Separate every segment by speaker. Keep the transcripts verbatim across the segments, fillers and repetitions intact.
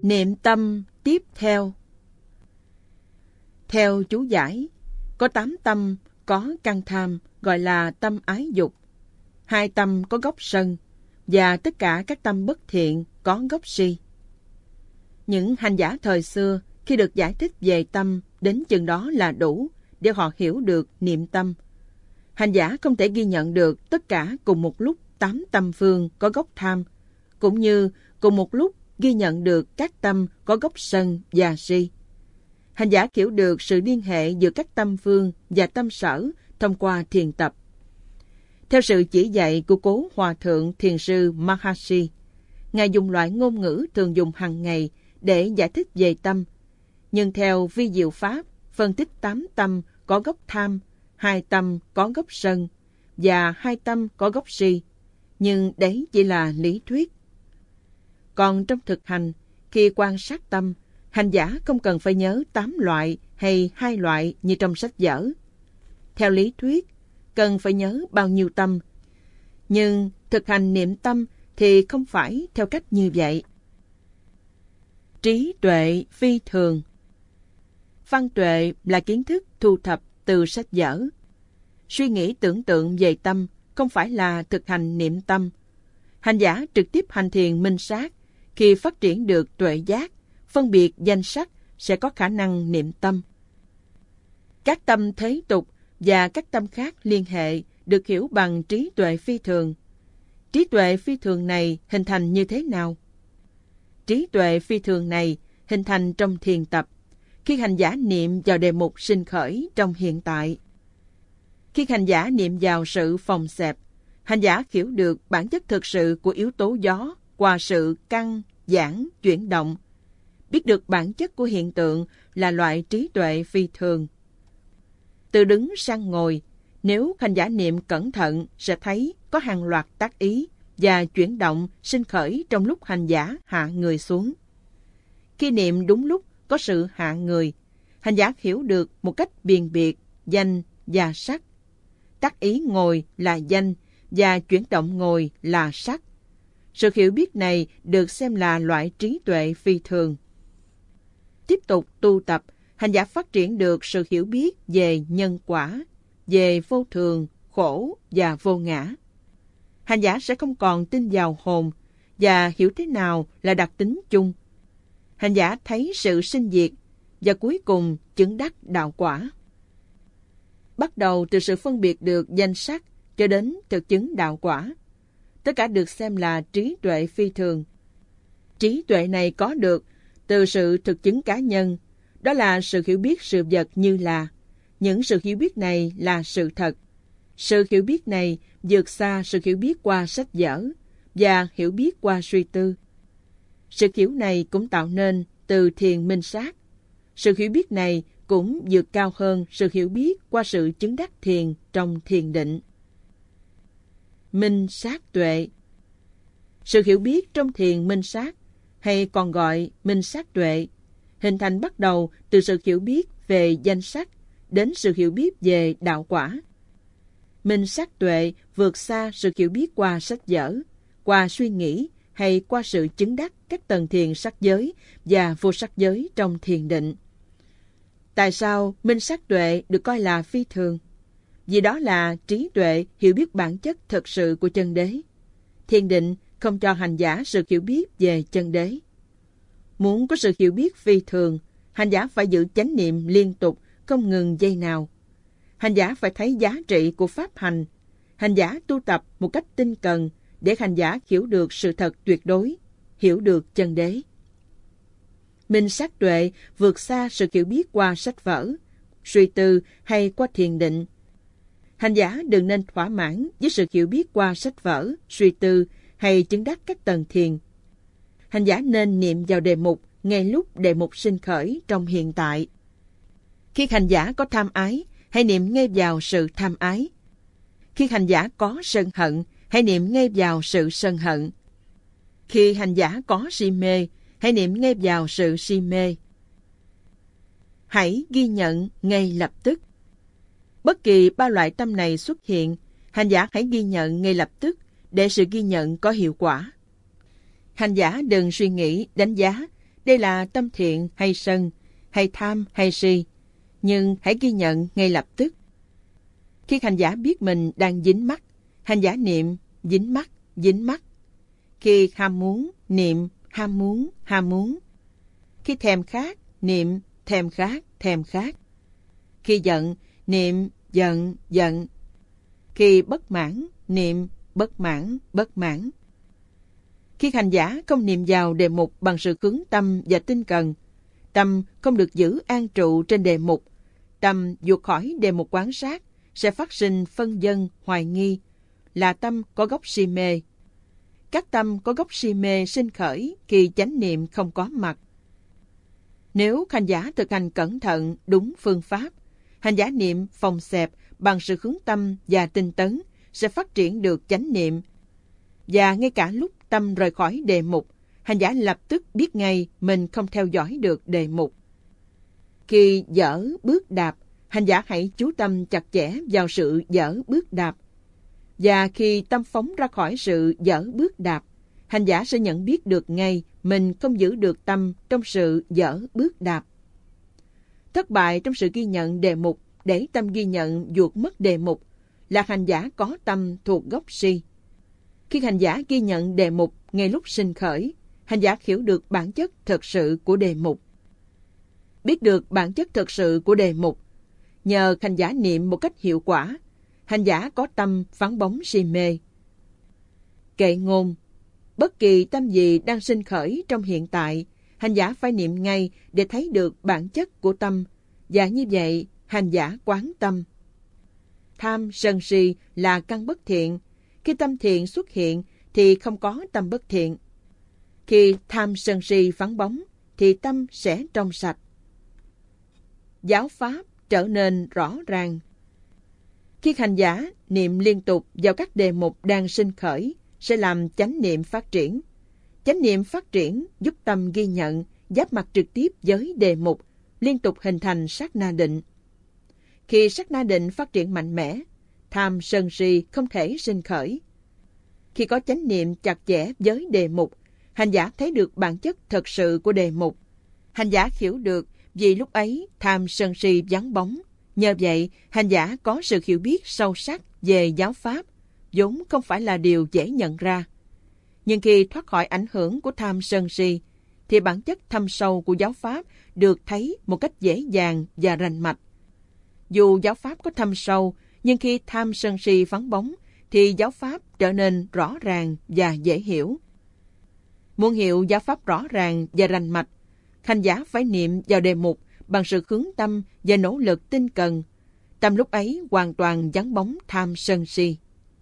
Speaker 1: Niệm tâm tiếp theo. Theo chú giải, có tám tâm có căn tham gọi là tâm ái dục, hai tâm có gốc sân, và tất cả các tâm bất thiện có gốc si. Những hành giả thời xưa khi được giải thích về tâm đến chừng đó là đủ để họ hiểu được niệm tâm. Hành giả không thể ghi nhận được tất cả cùng một lúc tám tâm phương có gốc tham, cũng như cùng một lúc ghi nhận được các tâm có gốc sân và si. Hành giả hiểu được sự liên hệ giữa các tâm phương và tâm sở thông qua thiền tập. Theo sự chỉ dạy của cố hòa thượng thiền sư Maharishi, Ngài dùng loại ngôn ngữ thường dùng hàng ngày để giải thích về tâm. Nhưng theo vi diệu pháp, phân tích tám tâm có gốc tham, hai tâm có gốc sân và hai tâm có gốc si. Nhưng đấy chỉ là lý thuyết. Còn trong thực hành, khi quan sát tâm, hành giả không cần phải nhớ tám loại hay hai loại như trong sách vở. Theo lý thuyết, cần phải nhớ bao nhiêu tâm. Nhưng thực hành niệm tâm thì không phải theo cách như vậy. Trí tuệ phi thường. Văn tuệ là kiến thức thu thập từ sách vở. Suy nghĩ tưởng tượng về tâm không phải là thực hành niệm tâm. Hành giả trực tiếp hành thiền minh sát, khi phát triển được tuệ giác, phân biệt danh sắc sẽ có khả năng niệm tâm. Các tâm thế tục và các tâm khác liên hệ được hiểu bằng trí tuệ phi thường. Trí tuệ phi thường này hình thành như thế nào? Trí tuệ phi thường này hình thành trong thiền tập, khi hành giả niệm vào đề mục sinh khởi trong hiện tại. Khi hành giả niệm vào sự phòng xẹp, hành giả hiểu được bản chất thực sự của yếu tố gió qua sự căng, giãn, chuyển động. Biết được bản chất của hiện tượng là loại trí tuệ phi thường. Từ đứng sang ngồi, nếu hành giả niệm cẩn thận sẽ thấy có hàng loạt tác ý và chuyển động sinh khởi trong lúc hành giả hạ người xuống. Khi niệm đúng lúc có sự hạ người, hành giả hiểu được một cách biền biệt danh và sắc. Tác ý ngồi là danh và chuyển động ngồi là sắc. Sự hiểu biết này được xem là loại trí tuệ phi thường. Tiếp tục tu tập, hành giả phát triển được sự hiểu biết về nhân quả, về vô thường, khổ và vô ngã. Hành giả sẽ không còn tin vào hồn và hiểu thế nào là đặc tính chung. Hành giả thấy sự sinh diệt và cuối cùng chứng đắc đạo quả. Bắt đầu từ sự phân biệt được danh sắc cho đến thực chứng đạo quả, tất cả được xem là trí tuệ phi thường. Trí tuệ này có được từ sự thực chứng cá nhân, đó là sự hiểu biết sự vật như là. Những sự hiểu biết này là sự thật. Sự hiểu biết này vượt xa sự hiểu biết qua sách vở và hiểu biết qua suy tư. Sự hiểu này cũng tạo nên từ thiền minh sát. Sự hiểu biết này cũng vượt cao hơn sự hiểu biết qua sự chứng đắc thiền trong thiền định. Minh sát tuệ. Sự hiểu biết trong thiền minh sát, hay còn gọi minh sát tuệ, hình thành bắt đầu từ sự hiểu biết về danh sắc đến sự hiểu biết về đạo quả. Minh sát tuệ vượt xa sự hiểu biết qua sách vở, qua suy nghĩ hay qua sự chứng đắc các tầng thiền sắc giới và vô sắc giới trong thiền định. Tại sao minh sát tuệ được coi là phi thường? Vì đó là trí tuệ hiểu biết bản chất thực sự của chân đế. Thiền định không cho hành giả sự hiểu biết về chân đế. Muốn có sự hiểu biết phi thường, hành giả phải giữ chánh niệm liên tục, không ngừng giây nào. Hành giả phải thấy giá trị của pháp hành. Hành giả tu tập một cách tinh cần để hành giả hiểu được sự thật tuyệt đối, hiểu được chân đế. Minh sát tuệ vượt xa sự hiểu biết qua sách vở, suy tư hay qua thiền định. Hành giả đừng nên thỏa mãn với sự hiểu biết qua sách vở, suy tư hay chứng đắc các tầng thiền. Hành giả nên niệm vào đề mục ngay lúc đề mục sinh khởi trong hiện tại. Khi hành giả có tham ái, hãy niệm ngay vào sự tham ái. Khi hành giả có sân hận, hãy niệm ngay vào sự sân hận. Khi hành giả có si mê, hãy niệm ngay vào sự si mê. Hãy ghi nhận ngay lập tức. Bất kỳ ba loại tâm này xuất hiện, hành giả hãy ghi nhận ngay lập tức để sự ghi nhận có hiệu quả. Hành giả đừng suy nghĩ, đánh giá, Đây là tâm thiện hay sân, hay tham hay si, nhưng hãy ghi nhận ngay lập tức. Khi hành giả biết mình đang dính mắc, hành giả niệm dính mắc, dính mắc. Khi ham muốn, niệm ham muốn, ham muốn. Khi thèm khát, niệm thèm khát, thèm khát. Khi giận, niệm giận, giận. Khi bất mãn, niệm bất mãn, bất mãn. Khi hành giả không niệm vào đề mục bằng sự hướng tâm và tinh cần, tâm không được giữ an trụ trên đề mục, tâm vụt khỏi đề mục quán sát, sẽ phát sinh phân vân, hoài nghi, là tâm có gốc si mê. Các tâm có gốc si mê sinh khởi khi chánh niệm không có mặt. Nếu hành giả thực hành cẩn thận đúng phương pháp, hành giả niệm phòng xẹp bằng sự hướng tâm và tinh tấn sẽ phát triển được chánh niệm. Và ngay cả lúc tâm rời khỏi đề mục, hành giả lập tức biết ngay mình không theo dõi được đề mục. Khi dở bước đạp, hành giả hãy chú tâm chặt chẽ vào sự dở bước đạp. Và khi tâm phóng ra khỏi sự dở bước đạp, hành giả sẽ nhận biết được ngay mình không giữ được tâm trong sự dở bước đạp. Thất bại trong sự ghi nhận đề mục để tâm ghi nhận vụt mất đề mục là hành giả có tâm thuộc gốc si. Khi hành giả ghi nhận đề mục ngay lúc sinh khởi, hành giả hiểu được bản chất thực sự của đề mục. Biết được bản chất thực sự của đề mục, nhờ hành giả niệm một cách hiệu quả, hành giả có tâm vắng bóng si mê. Kệ ngôn, bất kỳ tâm gì đang sinh khởi trong hiện tại, hành giả phải niệm ngay để thấy được bản chất của tâm, và như vậy hành giả quán tâm. Tham sân si là căn bất thiện. Khi tâm thiện xuất hiện thì không có tâm bất thiện. Khi tham sân si vắng bóng thì tâm sẽ trong sạch. Giáo pháp trở nên rõ ràng. Khi hành giả niệm liên tục vào các đề mục đang sinh khởi sẽ làm chánh niệm phát triển. Chánh niệm phát triển giúp tâm ghi nhận, giáp mặt trực tiếp với đề mục, liên tục hình thành sát na định. Khi sát na định phát triển mạnh mẽ, tham sân si không thể sinh khởi. Khi có chánh niệm chặt chẽ với đề mục, hành giả thấy được bản chất thật sự của đề mục. Hành giả hiểu được vì lúc ấy tham sân si vắng bóng. Nhờ vậy, hành giả có sự hiểu biết sâu sắc về giáo pháp, vốn không phải là điều dễ nhận ra. Nhưng khi thoát khỏi ảnh hưởng của tham sân si, thì bản chất thâm sâu của giáo pháp được thấy một cách dễ dàng và rành mạch. Dù giáo pháp có thâm sâu, nhưng khi tham sân si vắng bóng, thì giáo pháp trở nên rõ ràng và dễ hiểu. Muốn hiểu giáo pháp rõ ràng và rành mạch, hành giả phải niệm vào đề mục bằng sự hướng tâm và nỗ lực tinh cần. Tâm lúc ấy hoàn toàn vắng bóng tham sân si.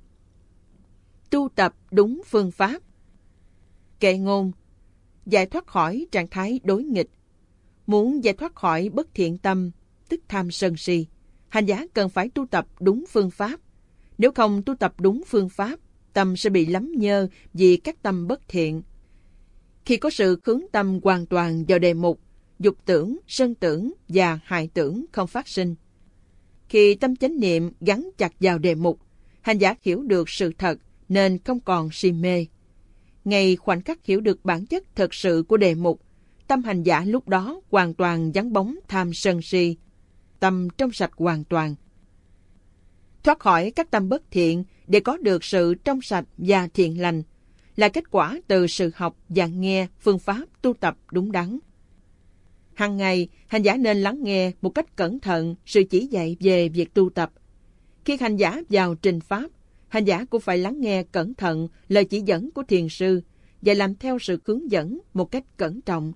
Speaker 1: Tu tập đúng phương pháp. Kệ ngôn, giải thoát khỏi trạng thái đối nghịch. Muốn giải thoát khỏi bất thiện tâm, tức tham sân si, hành giả cần phải tu tập đúng phương pháp. Nếu không tu tập đúng phương pháp, tâm sẽ bị lắm nhơ vì các tâm bất thiện. Khi có sự hướng tâm hoàn toàn vào đề mục, dục tưởng, sân tưởng và hại tưởng không phát sinh. Khi tâm chánh niệm gắn chặt vào đề mục, hành giả hiểu được sự thật nên không còn si mê. Ngay khoảnh khắc hiểu được bản chất thật sự của đề mục, tâm hành giả lúc đó hoàn toàn vắng bóng tham sân si, tâm trong sạch hoàn toàn. Thoát khỏi các tâm bất thiện để có được sự trong sạch và thiện lành là kết quả từ sự học và nghe phương pháp tu tập đúng đắn. Hằng ngày, hành giả nên lắng nghe một cách cẩn thận sự chỉ dạy về việc tu tập. Khi hành giả vào trình pháp, hành giả cũng phải lắng nghe cẩn thận lời chỉ dẫn của thiền sư và làm theo sự hướng dẫn một cách cẩn trọng.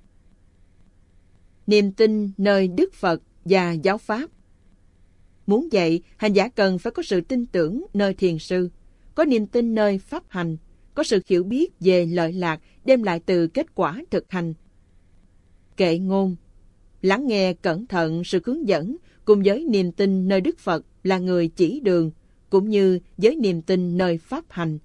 Speaker 1: Niềm tin nơi Đức Phật và giáo pháp. Muốn vậy, hành giả cần phải có sự tin tưởng nơi thiền sư, có niềm tin nơi pháp hành, có sự hiểu biết về lợi lạc đem lại từ kết quả thực hành. Kệ ngôn, lắng nghe cẩn thận sự hướng dẫn cùng với niềm tin nơi Đức Phật là người chỉ đường, cũng như với niềm tin nơi pháp hành.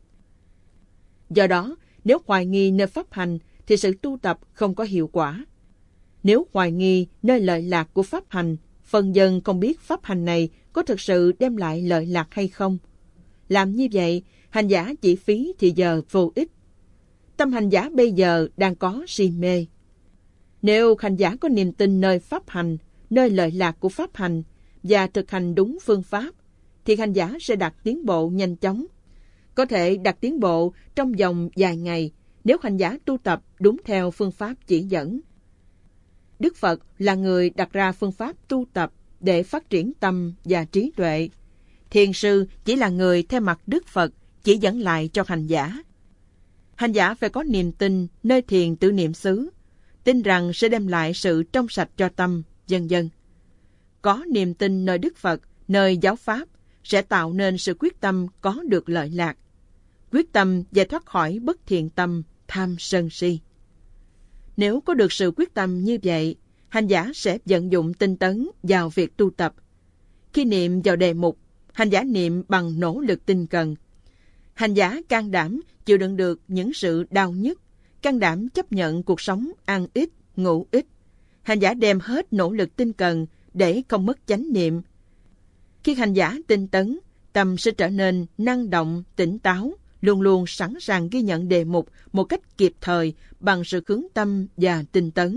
Speaker 1: Do đó, nếu hoài nghi nơi pháp hành thì sự tu tập không có hiệu quả. Nếu hoài nghi nơi lợi lạc của pháp hành, phần dân không biết pháp hành này có thực sự đem lại lợi lạc hay không. Làm như vậy, hành giả chỉ phí thì giờ vô ích. Tâm hành giả bây giờ đang có si mê. Nếu hành giả có niềm tin nơi pháp hành, nơi lợi lạc của pháp hành và thực hành đúng phương pháp, thì hành giả sẽ đạt tiến bộ nhanh chóng. Có thể đạt tiến bộ trong vòng vài ngày nếu hành giả tu tập đúng theo phương pháp chỉ dẫn. Đức Phật là người đặt ra phương pháp tu tập để phát triển tâm và trí tuệ. Thiền sư chỉ là người theo mặt Đức Phật chỉ dẫn lại cho hành giả. Hành giả phải có niềm tin nơi thiền tự niệm xứ, tin rằng sẽ đem lại sự trong sạch cho tâm, vân vân. Có niềm tin nơi Đức Phật, nơi giáo pháp sẽ tạo nên sự quyết tâm có được lợi lạc, quyết tâm giải thoát khỏi bất thiện tâm, tham sân si. Nếu có được sự quyết tâm như vậy, hành giả sẽ vận dụng tinh tấn vào việc tu tập. Khi niệm vào đề mục, hành giả niệm bằng nỗ lực tinh cần. Hành giả can đảm chịu đựng được những sự đau nhức, can đảm chấp nhận cuộc sống ăn ít, ngủ ít. Hành giả đem hết nỗ lực tinh cần để không mất chánh niệm. Khi hành giả tinh tấn, tâm sẽ trở nên năng động, tỉnh táo, luôn luôn sẵn sàng ghi nhận đề mục một cách kịp thời bằng sự hướng tâm và tinh tấn.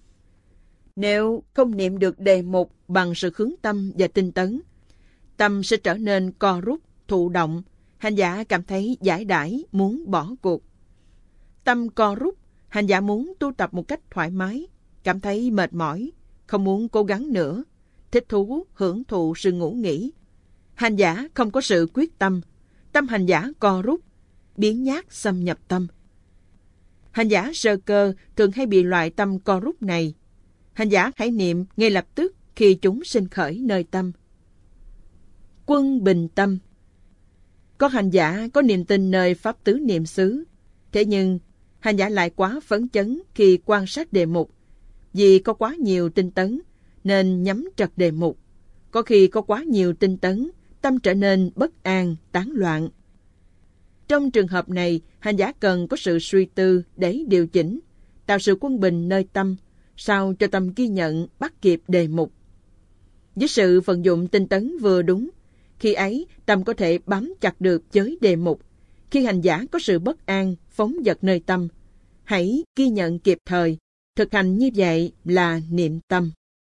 Speaker 1: Nếu không niệm được đề mục bằng sự hướng tâm và tinh tấn, tâm sẽ trở nên co rút, thụ động, hành giả cảm thấy giải đãi, muốn bỏ cuộc. Tâm co rút, hành giả muốn tu tập một cách thoải mái, cảm thấy mệt mỏi, không muốn cố gắng nữa, thích thú, hưởng thụ sự ngủ nghỉ. Hành giả không có sự quyết tâm, tâm hành giả co rút, biến nhát xâm nhập tâm. Hành giả sơ cơ thường hay bị loại tâm co rút này. Hành giả hãy niệm ngay lập tức khi chúng sinh khởi nơi tâm. Quân bình tâm. Có hành giả có niềm tin nơi pháp tứ niệm xứ, thế nhưng hành giả lại quá phấn chấn khi quan sát đề mục. Vì có quá nhiều tinh tấn nên nhắm trật đề mục. Có khi có quá nhiều tinh tấn, tâm trở nên bất an, tán loạn. Trong trường hợp này, hành giả cần có sự suy tư để điều chỉnh, tạo sự quân bình nơi tâm, sao cho tâm ghi nhận bắt kịp đề mục. Với sự vận dụng tinh tấn vừa đúng, khi ấy tâm có thể bám chặt được với đề mục. Khi hành giả có sự bất an, phóng dật nơi tâm, hãy ghi nhận kịp thời. Thực hành như vậy là niệm tâm.